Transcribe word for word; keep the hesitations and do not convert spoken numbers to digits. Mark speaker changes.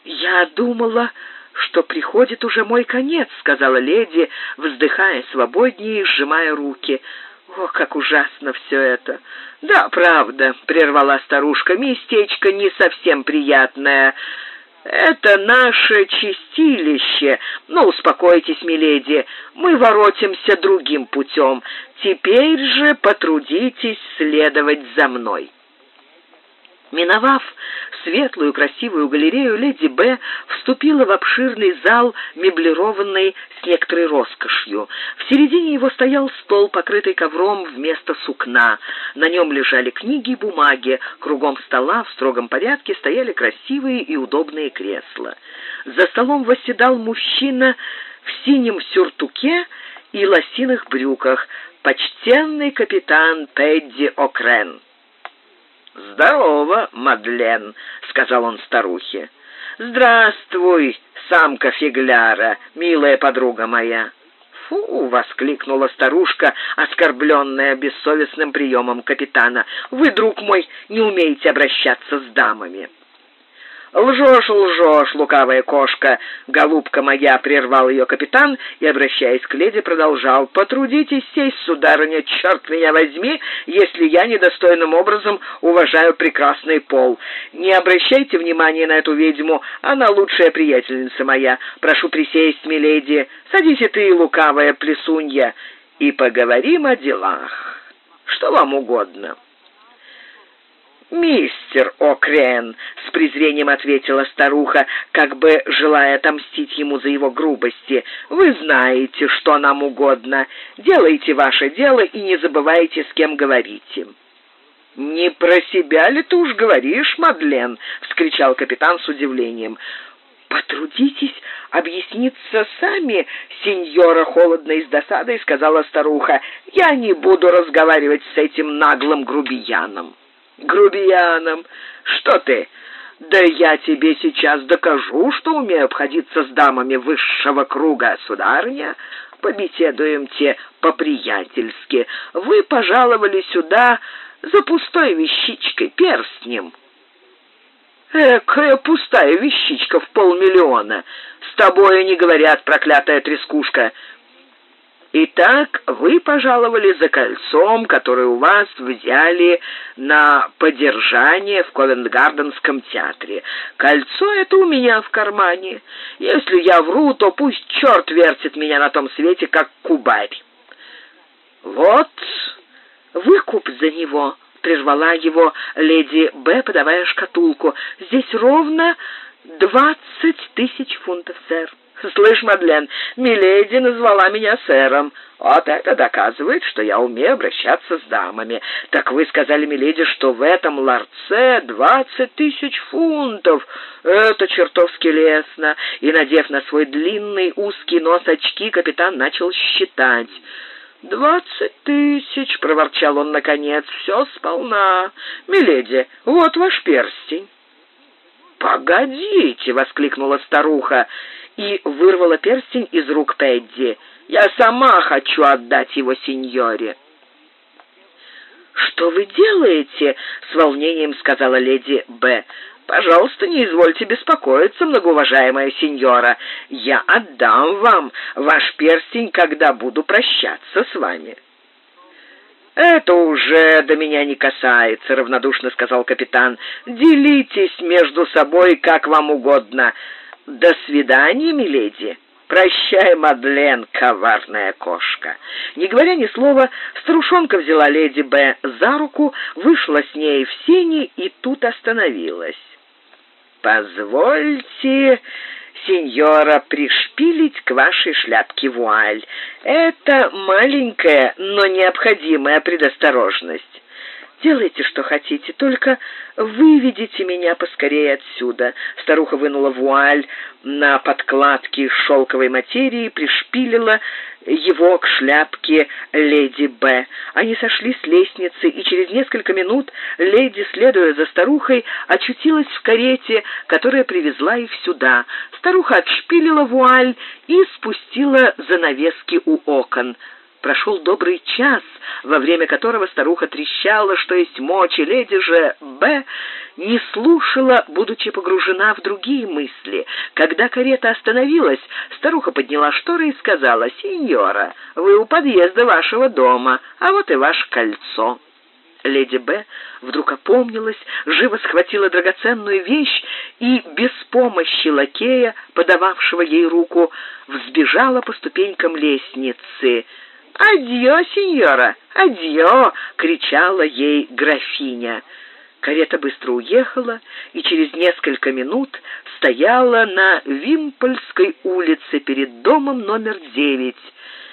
Speaker 1: «Я думала, что приходит уже мой конец», — сказала леди, вздыхая свободнее и сжимая руки. «О, как ужасно все это!» «Да, правда», — прервала старушка, — «местечко не совсем приятное. Это наше чистилище. Но успокойтесь, миледи, мы воротимся другим путем. Теперь же потрудитесь следовать за мной». Миновав светлую красивую галерею, леди Б. вступила в обширный зал, меблированный с некоторой роскошью. В середине его стоял стол, покрытый ковром вместо сукна. На нем лежали книги и бумаги. Кругом стола в строгом порядке стояли красивые и удобные кресла. За столом восседал мужчина в синем сюртуке и лосиных брюках, почтенный капитан Пэдди О'Крен. «Здорово, Мадлен», — сказал он старухе. «Здравствуй, самка фигляра, милая подруга моя». «Фу!» — воскликнула старушка, оскорбленная бессовестным приемом капитана. «Вы, друг мой, не умеете обращаться с дамами». «Лжешь, лжешь, лукавая кошка!» «Голубка моя!» — прервал ее капитан и, обращаясь к леди, продолжал. «Потрудитесь сесть, сударыня, черт меня возьми, если я недостойным образом уважаю прекрасный пол. Не обращайте внимания на эту ведьму, она лучшая приятельница моя. Прошу присесть, миледи, садись и ты, лукавая плесунья, и поговорим о делах. Что вам угодно?» «Мистер О'Крен», — с презрением ответила старуха, как бы желая отомстить ему за его грубости, — «вы знаете, что нам угодно. Делайте ваше дело и не забывайте, с кем говорите». «Не про себя ли ты уж говоришь, Мадлен?» — вскричал капитан с удивлением. «Потрудитесь объясниться сами, сеньора», — холодно и с досадой сказала старуха. «Я не буду разговаривать с этим наглым грубияном». «Грубияном? Что ты? Да я тебе сейчас докажу, что умею обходиться с дамами высшего круга, сударыня. Побеседуемте по-приятельски. Вы пожаловали сюда за пустой вещичкой, перстнем». «Экая пустая вещичка в полмиллиона! С тобою не говорят, проклятая трескушка!» «Итак, вы пожаловали за кольцом, которое у вас взяли на подержание в Ковент-Гарденском театре. Кольцо это у меня в кармане. Если я вру, то пусть черт вертит меня на том свете, как кубарь». «Вот выкуп за него», — прервала его леди Б., подавая шкатулку. «Здесь ровно двадцать тысяч фунтов, сэр». «Слышь, Мадлен, миледи назвала меня сэром. Вот это доказывает, что я умею обращаться с дамами. Так вы сказали, миледи, что в этом ларце двадцать тысяч фунтов. Это чертовски лестно». И, надев на свой длинный узкий нос очки, капитан начал считать. «Двадцать тысяч», — проворчал он наконец, — «все сполна. Миледи, вот ваш перстень». «Погодите!» — воскликнула старуха и вырвала перстень из рук Пэдди. «Я сама хочу отдать его сеньоре». «Что вы делаете?» — с волнением сказала леди Б. «Пожалуйста, не извольте беспокоиться, многоуважаемая сеньора. Я отдам вам ваш перстень, когда буду прощаться с вами». «Это уже до меня не касается», — равнодушно сказал капитан. «Делитесь между собой, как вам угодно. До свидания, миледи». «Прощай, Мадлен, коварная кошка». Не говоря ни слова, старушонка взяла леди Б. за руку, вышла с ней в сени и тут остановилась. «Позвольте, сеньора, пришпилить к вашей шляпке вуаль. Это маленькая, но необходимая предосторожность. Делайте, что хотите, только выведите меня поскорее отсюда». Старуха вынула вуаль на подкладке из шелковой материи, пришпилила его к шляпке леди Б. Они сошли с лестницы, и через несколько минут леди, следуя за старухой, очутилась в карете, которая привезла их сюда. Старуха отшпилила вуаль и спустила занавески у окон. Прошел добрый час, во время которого старуха трещала, что есть мочи. Леди же Б. не слушала, будучи погружена в другие мысли. Когда карета остановилась, старуха подняла шторы и сказала: «Сеньора, вы у подъезда вашего дома, а вот и ваше кольцо». Леди Б. вдруг опомнилась, живо схватила драгоценную вещь и, без помощи лакея, подававшего ей руку, взбежала по ступенькам лестницы. «Адьё, сеньора, адьё!» — кричала ей графиня. Карета быстро уехала и через несколько минут стояла на Вимпольской улице перед домом номер девять.